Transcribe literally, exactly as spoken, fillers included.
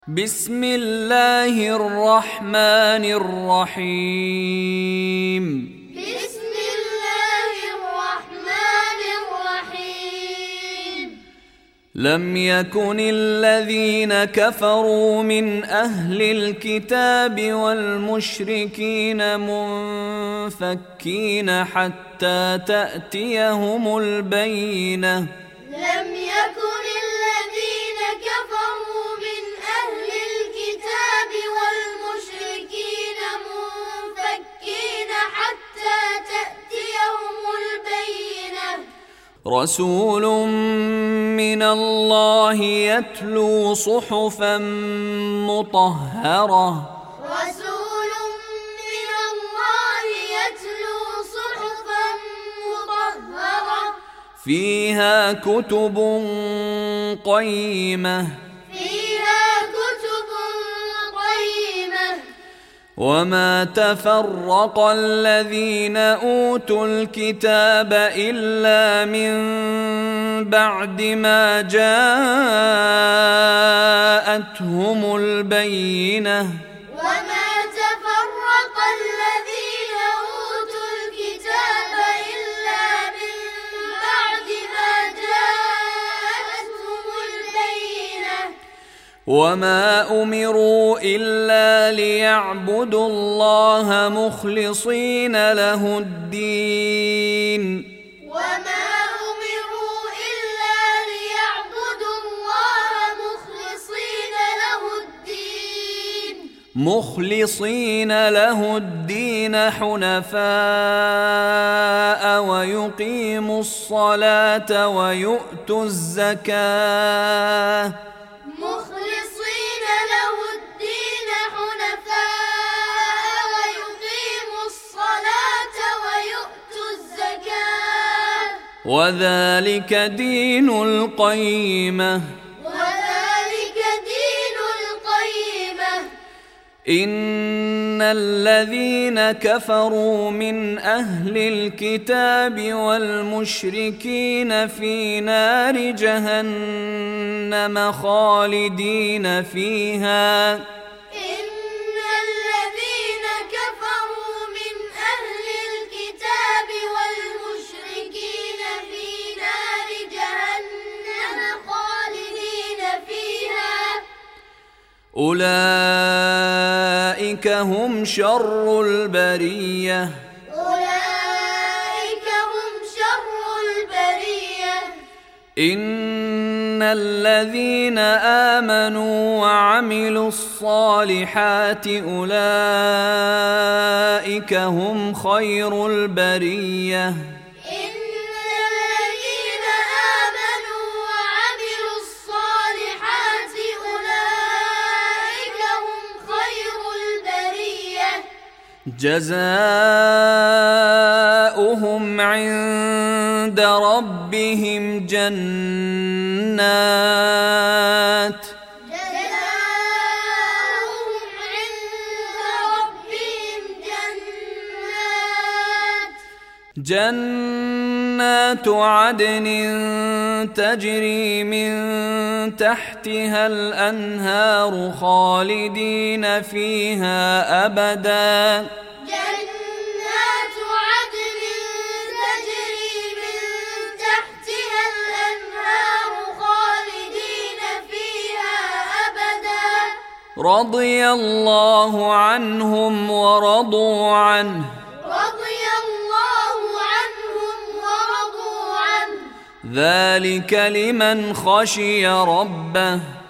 بسم الله الرحمن الرحيم بسم الله الرحمن الرحيم لم يكن الذين كفروا من أهل الكتاب والمشركين منفكين حتى تأتيهم البينة لم يكن الذين كفروا من أهل الكتاب والمشركين منفكين حتى تأتيهم البينة رسول من الله يتلو صحفا مطهرة رسول من الله يتلو صحفا مطهرة فيها كتب قيمة فيها كتب قيمة وما تفرق الذين أوتوا الكتاب إلا من بعد ما جاءتهم البينة وما تفرق الذين أوتوا الكتاب إلا من بعد ما جاءتهم البينة وما أمروا إلا ليعبدوا الله مخلصين له الدين وما أمروا إلا ليعبدوا الله مخلصين له الدين مخلصين له الدين حنفاء ويقيموا الصلاة ويؤتوا الزكاة مخلصين له الدين حنفاء ويقيموا الصلاة ويؤتوا الزكاة وذلك دين القيمة وذلك دين القيمة إن الذين كفروا من أهل الكتاب والمشركين في نار جهنم خالدين فيها إن الذين كفروا من أهل الكتاب والمشركين في نار جهنم خالدين فيها أولئك هم شر البرية أولئك هم شر البرية إن الذين آمنوا وعملوا الصالحات أولئك هم خير البرية إن الذين آمنوا وعملوا الصالحات أولئك هم خير البرية جزاؤهم عند ربهم جنات جزاؤهم عند ربهم جنات جنات عدن تجري من تحتها الأنهار خالدين فيها أبدا جنات عدن تجري من تحتها الأنهار خالدين فيها أبدا رضي الله عنهم ورضوا عنه رضي الله عنهم ورضوا عنه ذلك لمن خشي ربه